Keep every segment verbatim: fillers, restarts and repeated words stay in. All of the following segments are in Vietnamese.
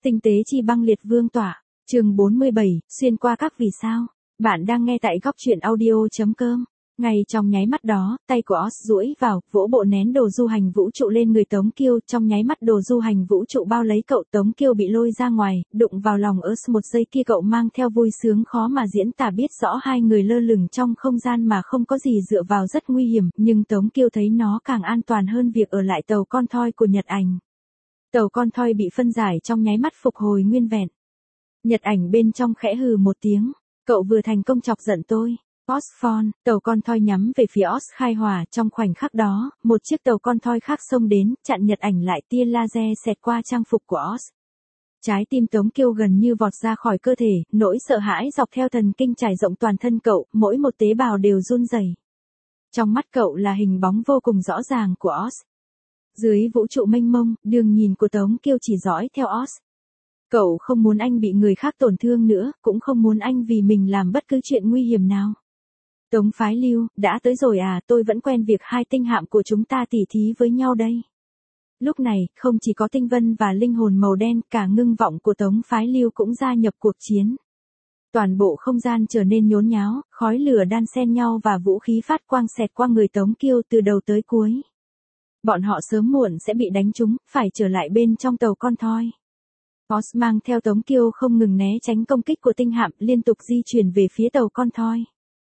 Tinh tế chi băng liệt vương tỏa, chương bốn mươi bảy, xuyên qua các vì sao. Bạn đang nghe tại góc truyện audio.com. Ngay trong nháy mắt đó, tay của Oz duỗi vào, vỗ bộ nén đồ du hành vũ trụ lên người Tống Kiêu, trong nháy mắt đồ du hành vũ trụ bao lấy cậu, Tống Kiêu bị lôi ra ngoài, đụng vào lòng Oz một giây kia cậu mang theo vui sướng khó mà diễn tả, biết rõ hai người lơ lửng trong không gian mà không có gì dựa vào rất nguy hiểm, nhưng Tống Kiêu thấy nó càng an toàn hơn việc ở lại tàu con thoi của Nhật Ảnh. Tàu con thoi bị phân giải trong nháy mắt phục hồi nguyên vẹn. Nhật Ảnh bên trong khẽ hừ một tiếng, cậu vừa thành công chọc giận tôi. Osphone, tàu con thoi nhắm về phía Oz khai hỏa, trong khoảnh khắc đó, một chiếc tàu con thoi khác xông đến, chặn Nhật Ảnh lại, tia laser xẹt qua trang phục của Oz. Trái tim Tống Kiêu gần như vọt ra khỏi cơ thể, nỗi sợ hãi dọc theo thần kinh trải rộng toàn thân cậu, mỗi một tế bào đều run rẩy. Trong mắt cậu là hình bóng vô cùng rõ ràng của Oz. Dưới vũ trụ mênh mông, đường nhìn của Tống Kiêu chỉ dõi theo Oz. Cậu không muốn anh bị người khác tổn thương nữa, cũng không muốn anh vì mình làm bất cứ chuyện nguy hiểm nào. Tống Phái Lưu, đã tới rồi à, tôi vẫn quen việc hai tinh hạm của chúng ta tỉ thí với nhau đây. Lúc này, không chỉ có Tinh Vân và linh hồn màu đen, cả ngưng vọng của Tống Phái Lưu cũng gia nhập cuộc chiến. Toàn bộ không gian trở nên nhốn nháo, khói lửa đan xen nhau và vũ khí phát quang xẹt qua người Tống Kiêu từ đầu tới cuối. Bọn họ sớm muộn sẽ bị đánh trúng, phải trở lại bên trong tàu con thoi. Oz mang theo Tống Kiêu không ngừng né tránh công kích của tinh hạm, liên tục di chuyển về phía tàu con thoi.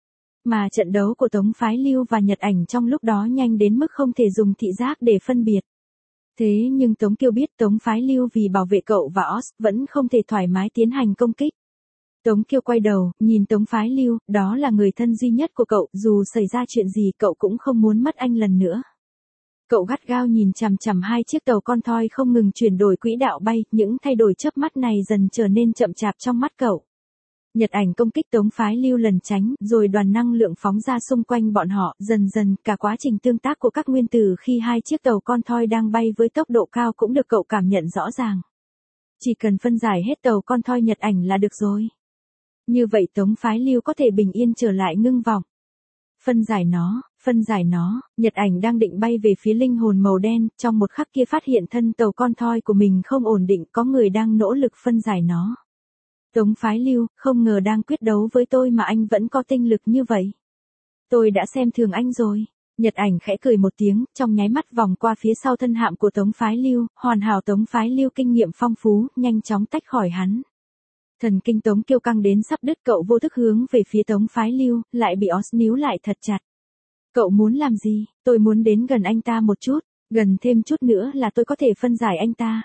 Mà trận đấu của Tống Phái Lưu và Nhật Ảnh trong lúc đó nhanh đến mức không thể dùng thị giác để phân biệt. Thế nhưng Tống Kiêu biết Tống Phái Lưu vì bảo vệ cậu và Oz vẫn không thể thoải mái tiến hành công kích. Tống Kiêu quay đầu, nhìn Tống Phái Lưu, đó là người thân duy nhất của cậu, dù xảy ra chuyện gì cậu cũng không muốn mất anh lần nữa. Cậu gắt gao nhìn chằm chằm hai chiếc tàu con thoi không ngừng chuyển đổi quỹ đạo bay, những thay đổi chớp mắt này dần trở nên chậm chạp trong mắt cậu. Nhật Ảnh công kích Tống Phái Lưu lần tránh, rồi đoàn năng lượng phóng ra xung quanh bọn họ, dần dần, cả quá trình tương tác của các nguyên tử khi hai chiếc tàu con thoi đang bay với tốc độ cao cũng được cậu cảm nhận rõ ràng. Chỉ cần phân giải hết tàu con thoi Nhật Ảnh là được rồi. Như vậy Tống Phái Lưu có thể bình yên trở lại ngưng vọng. Phân giải nó, phân giải nó, Nhật Ảnh đang định bay về phía linh hồn màu đen, trong một khắc kia phát hiện thân tàu con thoi của mình không ổn định, có người đang nỗ lực phân giải nó. Tống Phái Lưu, không ngờ đang quyết đấu với tôi mà anh vẫn có tinh lực như vậy. Tôi đã xem thường anh rồi. Nhật Ảnh khẽ cười một tiếng, trong nháy mắt vòng qua phía sau thân hạm của Tống Phái Lưu, hoàn hảo Tống Phái Lưu kinh nghiệm phong phú, nhanh chóng tách khỏi hắn. Thần kinh Tống Kiêu căng đến sắp đứt, cậu vô thức hướng về phía Tống Phái Lưu, lại bị Oz níu lại thật chặt. Cậu muốn làm gì? Tôi muốn đến gần anh ta một chút, gần thêm chút nữa là tôi có thể phân giải anh ta.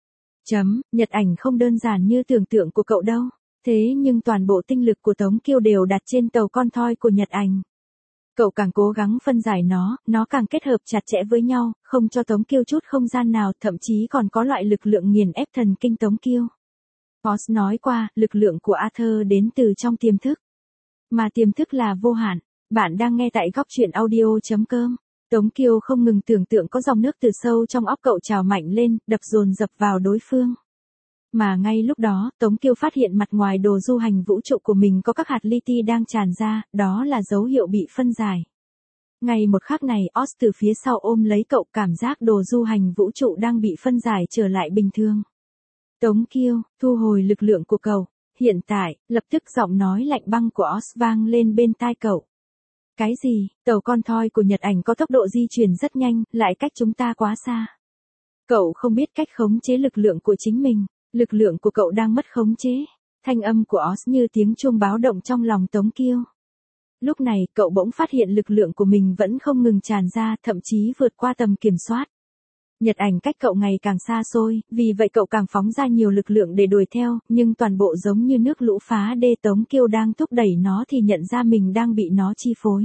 Chấm, Nhật Ảnh không đơn giản như tưởng tượng của cậu đâu. Thế nhưng toàn bộ tinh lực của Tống Kiêu đều đặt trên tàu con thoi của Nhật Ảnh. Cậu càng cố gắng phân giải nó, nó càng kết hợp chặt chẽ với nhau, không cho Tống Kiêu chút không gian nào, thậm chí còn có loại lực lượng nghiền ép thần kinh Tống Kiêu. Oz nói qua, lực lượng của Arthur đến từ trong tiềm thức. Mà tiềm thức là vô hạn. Bạn đang nghe tại góc truyện audio.com. Tống Kiêu không ngừng tưởng tượng có dòng nước từ sâu trong óc cậu trào mạnh lên, đập dồn dập vào đối phương. Mà ngay lúc đó, Tống Kiêu phát hiện mặt ngoài đồ du hành vũ trụ của mình có các hạt li ti đang tràn ra, đó là dấu hiệu bị phân giải. Ngay một khắc này, Oz từ phía sau ôm lấy cậu, cảm giác đồ du hành vũ trụ đang bị phân giải trở lại bình thường. Tống Kiêu, thu hồi lực lượng của cậu. Hiện tại, lập tức giọng nói lạnh băng của Oz vang lên bên tai cậu. Cái gì? Tàu con thoi của Nhật Ảnh có tốc độ di chuyển rất nhanh, lại cách chúng ta quá xa. Cậu không biết cách khống chế lực lượng của chính mình, lực lượng của cậu đang mất khống chế. Thanh âm của Oz như tiếng chuông báo động trong lòng Tống Kiêu. Lúc này, cậu bỗng phát hiện lực lượng của mình vẫn không ngừng tràn ra, thậm chí vượt qua tầm kiểm soát. Nhật Ảnh cách cậu ngày càng xa xôi, vì vậy cậu càng phóng ra nhiều lực lượng để đuổi theo, nhưng toàn bộ giống như nước lũ phá đê, Tống Kiêu đang thúc đẩy nó thì nhận ra mình đang bị nó chi phối.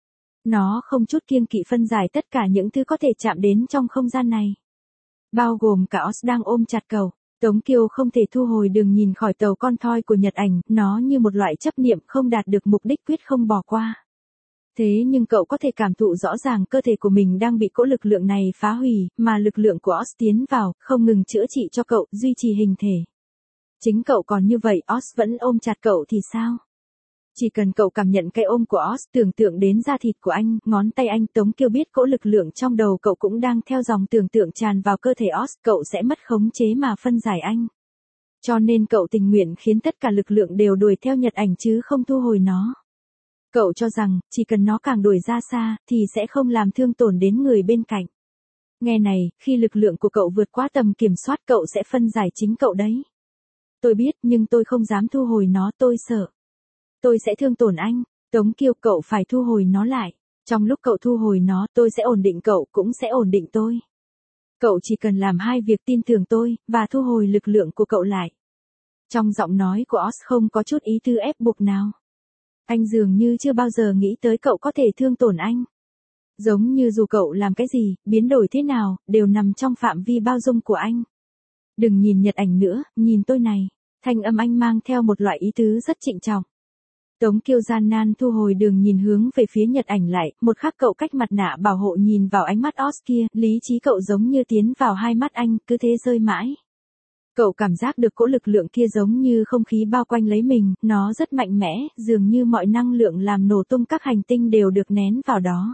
Nó không chút kiêng kỵ phân giải tất cả những thứ có thể chạm đến trong không gian này. Bao gồm cả Oz đang ôm chặt cậu. Tống Kiêu không thể thu hồi đường nhìn khỏi tàu con thoi của Nhật Ảnh, nó như một loại chấp niệm không đạt được mục đích quyết không bỏ qua. Thế nhưng cậu có thể cảm thụ rõ ràng cơ thể của mình đang bị cỗ lực lượng này phá hủy, mà lực lượng của Oz tiến vào, không ngừng chữa trị cho cậu, duy trì hình thể. Chính cậu còn như vậy, Oz vẫn ôm chặt cậu thì sao? Chỉ cần cậu cảm nhận cái ôm của Oz, tưởng tượng đến da thịt của anh, ngón tay anh, Tống Kiêu biết cỗ lực lượng trong đầu cậu cũng đang theo dòng tưởng tượng tràn vào cơ thể Oz, cậu sẽ mất khống chế mà phân giải anh. Cho nên cậu tình nguyện khiến tất cả lực lượng đều đuổi theo Nhật Ảnh chứ không thu hồi nó. Cậu cho rằng, chỉ cần nó càng đuổi ra xa, thì sẽ không làm thương tổn đến người bên cạnh. Nghe này, khi lực lượng của cậu vượt quá tầm kiểm soát cậu sẽ phân giải chính cậu đấy. Tôi biết nhưng tôi không dám thu hồi nó, tôi sợ. Tôi sẽ thương tổn anh. Tống Kiêu, cậu phải thu hồi nó lại. Trong lúc cậu thu hồi nó, tôi sẽ ổn định cậu, cũng sẽ ổn định tôi. Cậu chỉ cần làm hai việc, tin tưởng tôi, và thu hồi lực lượng của cậu lại. Trong giọng nói của Oz không có chút ý tư ép buộc nào. Anh dường như chưa bao giờ nghĩ tới cậu có thể thương tổn anh. Giống như dù cậu làm cái gì, biến đổi thế nào, đều nằm trong phạm vi bao dung của anh. Đừng nhìn Nhật Ảnh nữa, nhìn tôi này. Thanh âm anh mang theo một loại ý tứ rất trịnh trọng. Tống Kiêu gian nan thu hồi đường nhìn hướng về phía Nhật Ảnh lại, một khắc cậu cách mặt nạ bảo hộ nhìn vào ánh mắt Oz kia, lý trí cậu giống như tiến vào hai mắt anh, cứ thế rơi mãi. Cậu cảm giác được cỗ lực lượng kia giống như không khí bao quanh lấy mình, nó rất mạnh mẽ, dường như mọi năng lượng làm nổ tung các hành tinh đều được nén vào đó.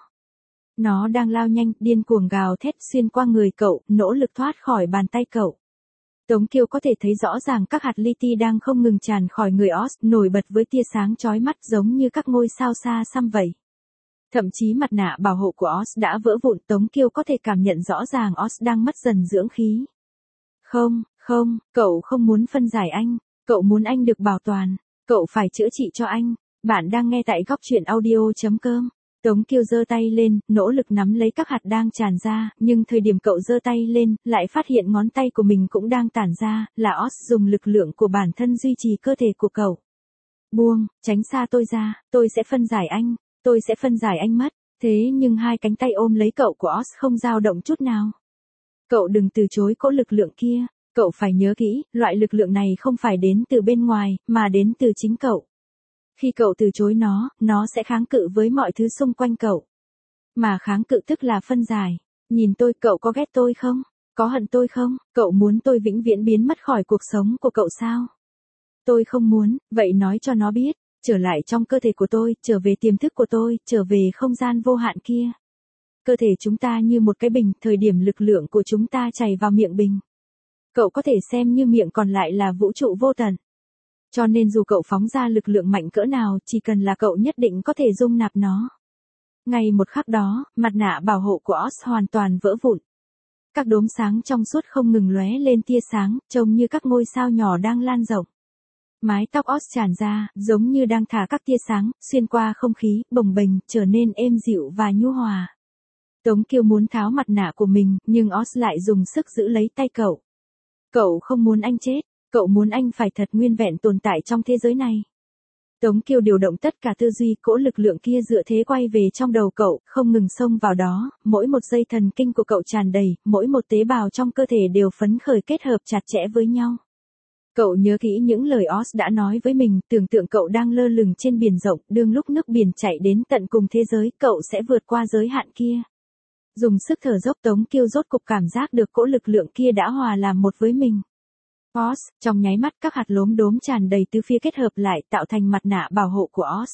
Nó đang lao nhanh, điên cuồng gào thét xuyên qua người cậu, nỗ lực thoát khỏi bàn tay cậu. Tống Kiêu có thể thấy rõ ràng các hạt li ti đang không ngừng tràn khỏi người Oz, nổi bật với tia sáng chói mắt giống như các ngôi sao xa xăm vậy. Thậm chí mặt nạ bảo hộ của Oz đã vỡ vụn, Tống Kiêu có thể cảm nhận rõ ràng Oz đang mất dần dưỡng khí. Không, không, cậu không muốn phân giải anh, cậu muốn anh được bảo toàn, cậu phải chữa trị cho anh. Bạn đang nghe tại góc truyện audio chấm com. Tống Kiêu giơ tay lên, nỗ lực nắm lấy các hạt đang tràn ra, nhưng thời điểm cậu giơ tay lên, lại phát hiện ngón tay của mình cũng đang tản ra, là Oz dùng lực lượng của bản thân duy trì cơ thể của cậu. Buông, tránh xa tôi ra, tôi sẽ phân giải anh, tôi sẽ phân giải anh mất. Thế nhưng hai cánh tay ôm lấy cậu của Oz không dao động chút nào. Cậu đừng từ chối cỗ lực lượng kia, cậu phải nhớ kỹ, loại lực lượng này không phải đến từ bên ngoài, mà đến từ chính cậu. Khi cậu từ chối nó, nó sẽ kháng cự với mọi thứ xung quanh cậu. Mà kháng cự tức là phân giải. Nhìn tôi, cậu có ghét tôi không? Có hận tôi không? Cậu muốn tôi vĩnh viễn biến mất khỏi cuộc sống của cậu sao? Tôi không muốn, vậy nói cho nó biết, trở lại trong cơ thể của tôi, trở về tiềm thức của tôi, trở về không gian vô hạn kia. Cơ thể chúng ta như một cái bình, thời điểm lực lượng của chúng ta chảy vào miệng bình. Cậu có thể xem như miệng còn lại là vũ trụ vô tận. Cho nên dù cậu phóng ra lực lượng mạnh cỡ nào, chỉ cần là cậu nhất định có thể dung nạp nó. Ngay một khắc đó, mặt nạ bảo hộ của Oz hoàn toàn vỡ vụn. Các đốm sáng trong suốt không ngừng lóe lên tia sáng, trông như các ngôi sao nhỏ đang lan rộng. Mái tóc Oz tràn ra, giống như đang thả các tia sáng, xuyên qua không khí, bồng bềnh, trở nên êm dịu và nhu hòa. Tống Kiêu muốn tháo mặt nạ của mình, nhưng Oz lại dùng sức giữ lấy tay cậu. Cậu không muốn anh chết. Cậu muốn anh phải thật nguyên vẹn tồn tại trong thế giới này. Tống Kiêu điều động tất cả tư duy, cỗ lực lượng kia dựa thế quay về trong đầu cậu, không ngừng xông vào đó, mỗi một dây thần kinh của cậu tràn đầy, mỗi một tế bào trong cơ thể đều phấn khởi kết hợp chặt chẽ với nhau. Cậu nhớ kỹ những lời Oz đã nói với mình, tưởng tượng cậu đang lơ lửng trên biển rộng, đương lúc nước biển chảy đến tận cùng thế giới, cậu sẽ vượt qua giới hạn kia. Dùng sức thở dốc, Tống Kiêu rốt cục cảm giác được cỗ lực lượng kia đã hòa làm một với mình. Oz, trong nháy mắt các hạt lốm đốm tràn đầy tứ phía kết hợp lại tạo thành mặt nạ bảo hộ của Oz.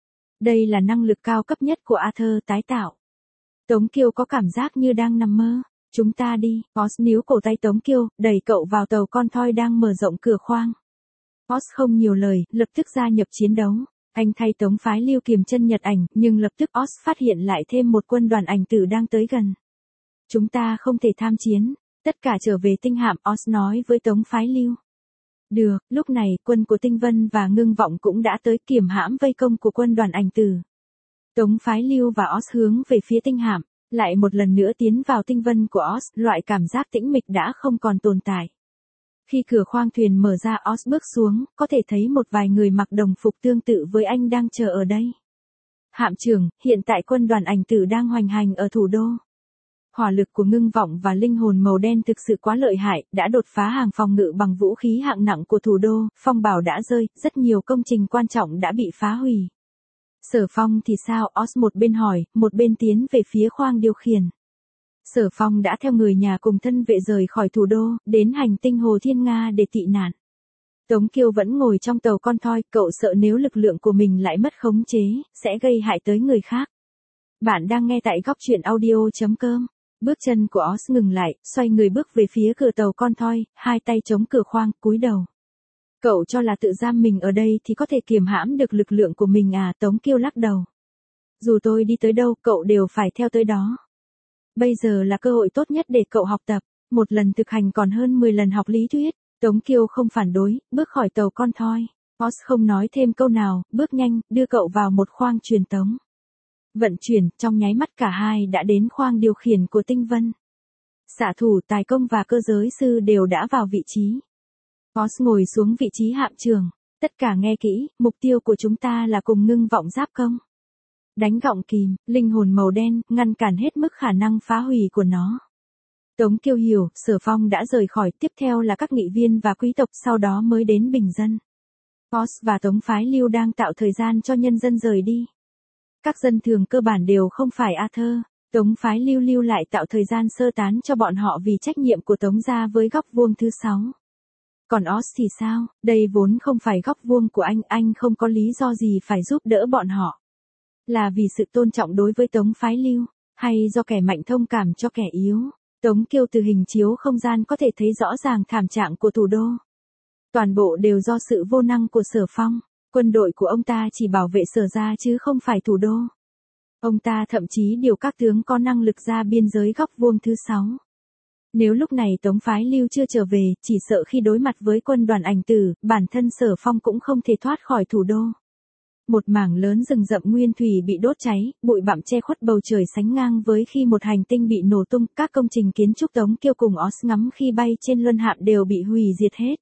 Đây là năng lực cao cấp nhất của Aether tái tạo. Tống Kiêu có cảm giác như đang nằm mơ. Chúng ta đi, Oz níu cổ tay Tống Kiêu, đẩy cậu vào tàu con thoi đang mở rộng cửa khoang. Oz không nhiều lời, lập tức gia nhập chiến đấu. Anh thay Tống Phái Lưu kiềm chân Nhật Ảnh, nhưng lập tức Oz phát hiện lại thêm một quân đoàn ảnh tử đang tới gần. Chúng ta không thể tham chiến. Tất cả trở về tinh hạm, Oz nói với Tống Phái Lưu. Được, lúc này, quân của Tinh Vân và Ngưng Vọng cũng đã tới kiểm hãm vây công của quân đoàn ảnh tử. Tống Phái Lưu và Oz hướng về phía tinh hạm, lại một lần nữa tiến vào tinh vân của Oz, loại cảm giác tĩnh mịch đã không còn tồn tại. Khi cửa khoang thuyền mở ra, Oz bước xuống, có thể thấy một vài người mặc đồng phục tương tự với anh đang chờ ở đây. Hạm trưởng, hiện tại quân đoàn ảnh tử đang hoành hành ở thủ đô. Hỏa lực của Ngưng Vọng và linh hồn màu đen thực sự quá lợi hại, đã đột phá hàng phòng ngự bằng vũ khí hạng nặng của thủ đô, phong bào đã rơi, rất nhiều công trình quan trọng đã bị phá hủy. Sở Phong thì sao? Oz một bên hỏi, một bên tiến về phía khoang điều khiển. Sở Phong đã theo người nhà cùng thân vệ rời khỏi thủ đô, đến hành tinh Hồ Thiên Nga để tị nạn. Tống Kiêu vẫn ngồi trong tàu con thoi, cậu sợ nếu lực lượng của mình lại mất khống chế, sẽ gây hại tới người khác. Bạn đang nghe tại góc truyện audio chấm com. Bước chân của Oz ngừng lại, xoay người bước về phía cửa tàu con thoi, hai tay chống cửa khoang, cúi đầu. Cậu cho là tự giam mình ở đây thì có thể kiềm hãm được lực lượng của mình à? Tống Kiêu lắc đầu. Dù tôi đi tới đâu cậu đều phải theo tới đó. Bây giờ là cơ hội tốt nhất để cậu học tập, một lần thực hành còn hơn mười lần học lý thuyết. Tống Kiêu không phản đối, bước khỏi tàu con thoi. Oz không nói thêm câu nào, bước nhanh, đưa cậu vào một khoang truyền tống. Vận chuyển, trong nháy mắt cả hai đã đến khoang điều khiển của Tinh Vân. Xạ thủ, tài công và cơ giới sư đều đã vào vị trí. Oz ngồi xuống vị trí hạm trưởng. Tất cả nghe kỹ, mục tiêu của chúng ta là cùng ngưng vọng giáp công. Đánh gọng kìm, linh hồn màu đen, ngăn cản hết mức khả năng phá hủy của nó. Tống Kiêu hiểu, Sở Phong đã rời khỏi, tiếp theo là các nghị viên và quý tộc, sau đó mới đến bình dân. Oz và Tống Phái Lưu đang tạo thời gian cho nhân dân rời đi. Các dân thường cơ bản đều không phải Arthur. Tống Phái Lưu lưu lại tạo thời gian sơ tán cho bọn họ vì trách nhiệm của Tống gia với góc vuông thứ sáu. Còn Oz thì sao? Đây vốn không phải góc vuông của anh, anh không có lý do gì phải giúp đỡ bọn họ. Là vì sự tôn trọng đối với Tống Phái Lưu, hay do kẻ mạnh thông cảm cho kẻ yếu? Tống Kiêu từ hình chiếu không gian có thể thấy rõ ràng thảm trạng của thủ đô. Toàn bộ đều do sự vô năng của Sở Phong, quân đội của ông ta chỉ bảo vệ Sở gia chứ không phải thủ đô. Ông ta thậm chí điều các tướng có năng lực ra biên giới góc vuông thứ sáu. Nếu lúc này Tống Phái Lưu chưa trở về, chỉ sợ khi đối mặt với quân đoàn ảnh tử, bản thân Sở Phong cũng không thể thoát khỏi thủ đô. Một mảng lớn rừng rậm nguyên thủy bị đốt cháy, bụi bặm che khuất bầu trời sánh ngang với khi một hành tinh bị nổ tung, các công trình kiến trúc Tống Kiêu cùng Oz ngắm khi bay trên luân hạm đều bị hủy diệt hết.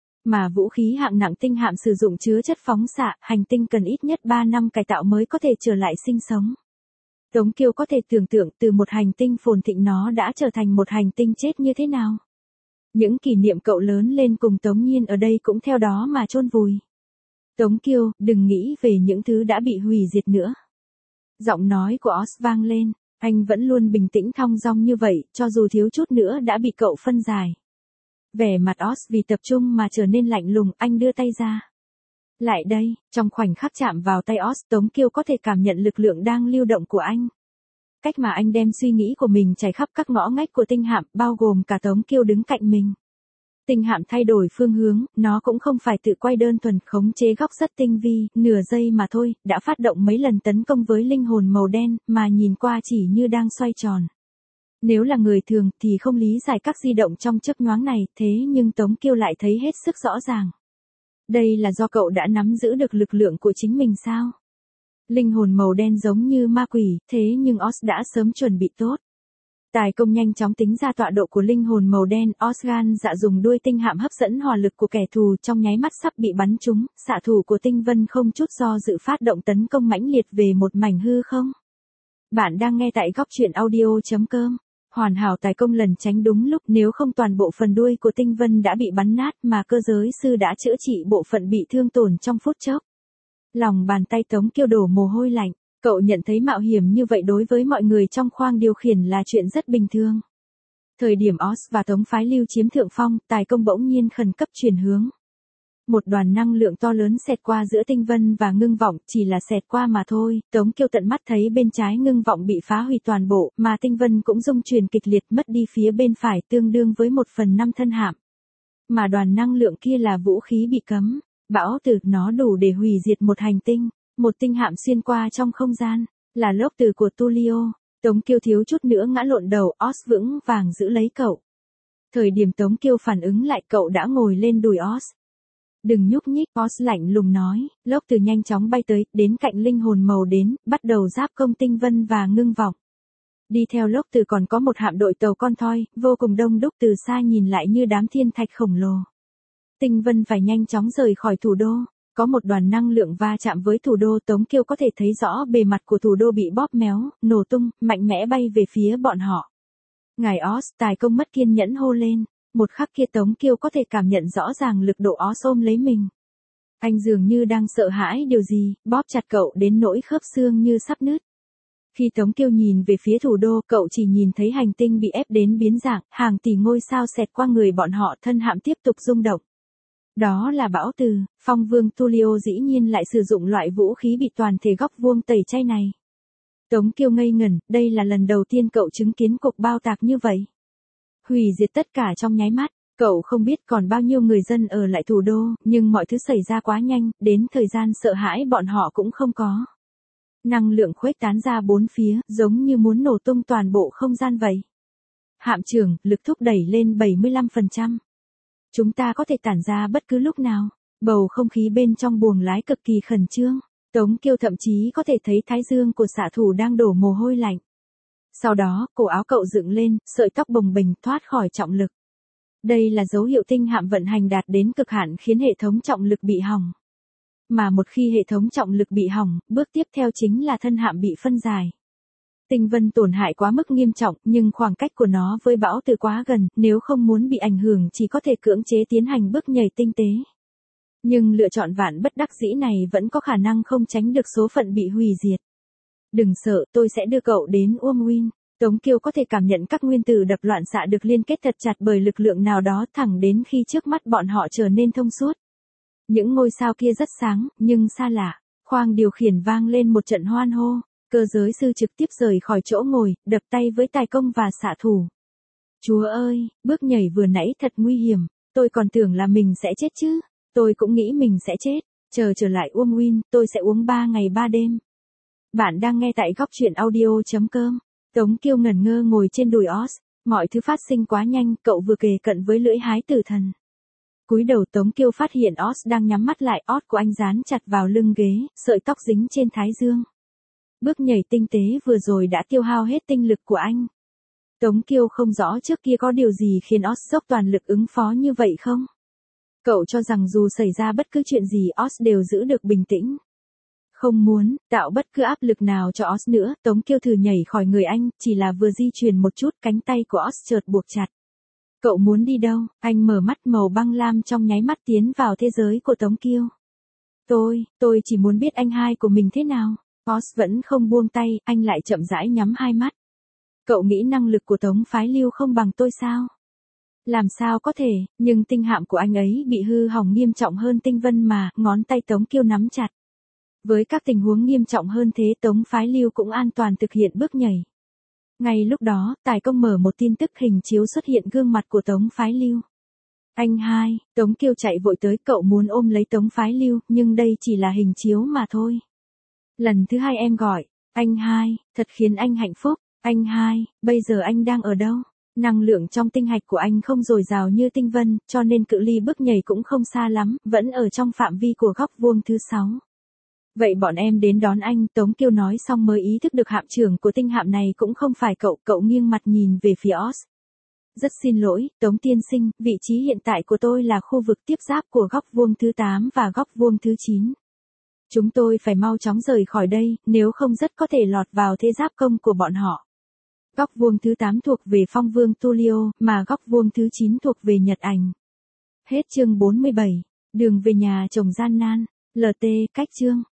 Mà vũ khí hạng nặng tinh hạm sử dụng chứa chất phóng xạ, hành tinh cần ít nhất ba năm cải tạo mới có thể trở lại sinh sống. Tống Kiêu có thể tưởng tượng từ một hành tinh phồn thịnh nó đã trở thành một hành tinh chết như thế nào. Những kỷ niệm cậu lớn lên cùng Tống Nhiên ở đây cũng theo đó mà chôn vùi. Tống Kiêu, đừng nghĩ về những thứ đã bị hủy diệt nữa. Giọng nói của Oz vang lên, anh vẫn luôn bình tĩnh thong dong như vậy, cho dù thiếu chút nữa đã bị cậu phân giải. Vẻ mặt Oz vì tập trung mà trở nên lạnh lùng, anh đưa tay ra. Lại đây, trong khoảnh khắc chạm vào tay Oz, Tống Kiêu có thể cảm nhận lực lượng đang lưu động của anh. Cách mà anh đem suy nghĩ của mình trải khắp các ngõ ngách của tinh hạm, bao gồm cả Tống Kiêu đứng cạnh mình. Tinh hạm thay đổi phương hướng, nó cũng không phải tự quay đơn thuần, khống chế góc rất tinh vi, nửa giây mà thôi, đã phát động mấy lần tấn công với linh hồn màu đen, mà nhìn qua chỉ như đang xoay tròn. Nếu là người thường thì không lý giải các di động trong chớp nhoáng này, thế nhưng Tống Kiêu lại thấy hết sức rõ ràng. Đây là do cậu đã nắm giữ được lực lượng của chính mình sao? Linh hồn màu đen giống như ma quỷ, thế nhưng Oz đã sớm chuẩn bị tốt. Tài công nhanh chóng tính ra tọa độ của linh hồn màu đen, Osgan dạ dùng đuôi tinh hạm hấp dẫn hỏa lực của kẻ thù, trong nháy mắt sắp bị bắn trúng, xạ thủ của Tinh Vân không chút do dự phát động tấn công mãnh liệt về một mảnh hư không. Bạn đang nghe tại góc truyện audio chấm com. Hoàn hảo tài công lần tránh đúng lúc, nếu không toàn bộ phần đuôi của Tinh Vân đã bị bắn nát mà cơ giới sư đã chữa trị bộ phận bị thương tổn trong phút chốc. Lòng bàn tay Tống Kiêu đổ mồ hôi lạnh. Cậu nhận thấy mạo hiểm như vậy đối với mọi người trong khoang điều khiển là chuyện rất bình thường. Thời điểm Oz và Tống Phái Lưu chiếm thượng phong, tài công bỗng nhiên khẩn cấp chuyển hướng. Một đoàn năng lượng to lớn xẹt qua giữa Tinh Vân và ngưng vọng, chỉ là xẹt qua mà thôi. Tống Kiêu tận mắt thấy bên trái ngưng vọng bị phá hủy toàn bộ, mà Tinh Vân cũng rung chuyển kịch liệt, mất đi phía bên phải tương đương với một phần năm thân hạm. Mà đoàn năng lượng kia là vũ khí bị cấm. Bão từ nó đủ để hủy diệt một hành tinh. Một tinh hạm xuyên qua trong không gian, là lốc từ của Tulio. Tống Kiêu thiếu chút nữa ngã lộn đầu, Oz vững vàng giữ lấy cậu. Thời điểm Tống Kiêu phản ứng lại, cậu đã ngồi lên đùi Oz. Đừng nhúc nhích, Oz lạnh lùng nói, lốc từ nhanh chóng bay tới, đến cạnh linh hồn màu đến, bắt đầu giáp công Tinh Vân và ngưng vọng. Đi theo lốc từ còn có một hạm đội tàu con thoi, vô cùng đông đúc, từ xa nhìn lại như đám thiên thạch khổng lồ. Tinh Vân phải nhanh chóng rời khỏi thủ đô. Có một đoàn năng lượng va chạm với thủ đô, Tống Kiêu có thể thấy rõ bề mặt của thủ đô bị bóp méo, nổ tung, mạnh mẽ bay về phía bọn họ. Ngài Oz, tài công mất kiên nhẫn hô lên, một khắc kia Tống Kiêu có thể cảm nhận rõ ràng lực độ Oz ôm lấy mình. Anh dường như đang sợ hãi điều gì, bóp chặt cậu đến nỗi khớp xương như sắp nứt. Khi Tống Kiêu nhìn về phía thủ đô, cậu chỉ nhìn thấy hành tinh bị ép đến biến dạng, hàng tỷ ngôi sao xẹt qua người bọn họ, thân hạm tiếp tục rung động. Đó là bão từ, Phong Vương Tulio dĩ nhiên lại sử dụng loại vũ khí bị toàn thể góc vuông tẩy chay này. Tống Kiêu ngây ngẩn, đây là lần đầu tiên cậu chứng kiến cuộc bao tạc như vậy. Hủy diệt tất cả trong nháy mắt, Cậu không biết còn bao nhiêu người dân ở lại thủ đô, nhưng mọi thứ xảy ra quá nhanh, đến thời gian sợ hãi bọn họ cũng không có. Năng lượng khuếch tán ra bốn phía, giống như muốn nổ tung toàn bộ không gian vậy. Hạm trưởng, lực thúc đẩy lên bảy mươi lăm phần trăm. Chúng ta có thể tản ra bất cứ lúc nào. Bầu không khí bên trong buồng lái cực kỳ khẩn trương. Tống Kiêu thậm chí có thể thấy thái dương của xạ thủ đang đổ mồ hôi lạnh. Sau đó, cổ áo cậu dựng lên, sợi tóc bồng bềnh thoát khỏi trọng lực. Đây là dấu hiệu tinh hạm vận hành đạt đến cực hạn khiến hệ thống trọng lực bị hỏng. Mà một khi hệ thống trọng lực bị hỏng, bước tiếp theo chính là thân hạm bị phân giải. Tinh vân tổn hại quá mức nghiêm trọng, nhưng khoảng cách của nó với bão từ quá gần, nếu không muốn bị ảnh hưởng chỉ có thể cưỡng chế tiến hành bước nhảy tinh tế. Nhưng lựa chọn vạn bất đắc dĩ này vẫn có khả năng không tránh được số phận bị hủy diệt. Đừng sợ, tôi sẽ đưa cậu đến Uomwin. Tống Kiêu có thể cảm nhận các nguyên tử đập loạn xạ được liên kết thật chặt bởi lực lượng nào đó thẳng đến khi trước mắt bọn họ trở nên thông suốt. Những ngôi sao kia rất sáng, nhưng xa lạ. Khoang điều khiển vang lên một trận hoan hô. Cơ giới sư trực tiếp rời khỏi chỗ ngồi, đập tay với tài công và xạ thủ. Chúa ơi, bước nhảy vừa nãy thật nguy hiểm. Tôi còn tưởng là mình sẽ chết chứ. Tôi cũng nghĩ mình sẽ chết. Chờ trở lại Uomwin, tôi sẽ uống ba ngày ba đêm. Bạn đang nghe tại góc truyện audio chấm com. Tống Kiêu ngẩn ngơ ngồi trên đùi Oz. Mọi thứ phát sinh quá nhanh, cậu vừa kề cận với lưỡi hái tử thần. Cúi đầu Tống Kiêu phát hiện Oz đang nhắm mắt lại, ót của anh dán chặt vào lưng ghế, sợi tóc dính trên thái dương. Bước nhảy tinh tế vừa rồi đã tiêu hao hết tinh lực của anh. Tống Kiêu không rõ trước kia có điều gì khiến Oz dốc toàn lực ứng phó như vậy không? Cậu cho rằng dù xảy ra bất cứ chuyện gì Oz đều giữ được bình tĩnh. Không muốn tạo bất cứ áp lực nào cho Oz nữa, Tống Kiêu thử nhảy khỏi người anh, chỉ là vừa di chuyển một chút, cánh tay của Oz chợt buộc chặt. Cậu muốn đi đâu? Anh mở mắt màu băng lam trong nháy mắt tiến vào thế giới của Tống Kiêu. Tôi, tôi chỉ muốn biết anh hai của mình thế nào. Oz vẫn không buông tay, anh lại chậm rãi nhắm hai mắt. Cậu nghĩ năng lực của Tống Phái Lưu không bằng tôi sao? Làm sao có thể, nhưng tinh hạm của anh ấy bị hư hỏng nghiêm trọng hơn tinh vân mà, ngón tay Tống Kiêu nắm chặt. Với các tình huống nghiêm trọng hơn thế Tống Phái Lưu cũng an toàn thực hiện bước nhảy. Ngay lúc đó, tài công mở một tin tức hình chiếu xuất hiện gương mặt của Tống Phái Lưu. Anh hai, Tống Kiêu chạy vội tới, cậu muốn ôm lấy Tống Phái Lưu, nhưng đây chỉ là hình chiếu mà thôi. Lần thứ hai em gọi, anh hai, thật khiến anh hạnh phúc, anh hai, bây giờ anh đang ở đâu? Năng lượng trong tinh hạch của anh không dồi dào như tinh vân, cho nên cự ly bước nhảy cũng không xa lắm, vẫn ở trong phạm vi của góc vuông thứ sáu. Vậy bọn em đến đón anh, Tống Kiêu nói xong mới ý thức được hạm trưởng của tinh hạm này cũng không phải cậu, cậu nghiêng mặt nhìn về phía Oz. Rất xin lỗi, Tống tiên sinh, vị trí hiện tại của tôi là khu vực tiếp giáp của góc vuông thứ tám và góc vuông thứ chín. Chúng tôi phải mau chóng rời khỏi đây, nếu không rất có thể lọt vào thế giáp công của bọn họ. Góc vuông thứ tám thuộc về Phong Vương Tulio, mà góc vuông thứ chín thuộc về Nhật Ảnh. Hết chương bốn mươi bảy. Đường về nhà chồng gian nan. lờ tê, cách chương.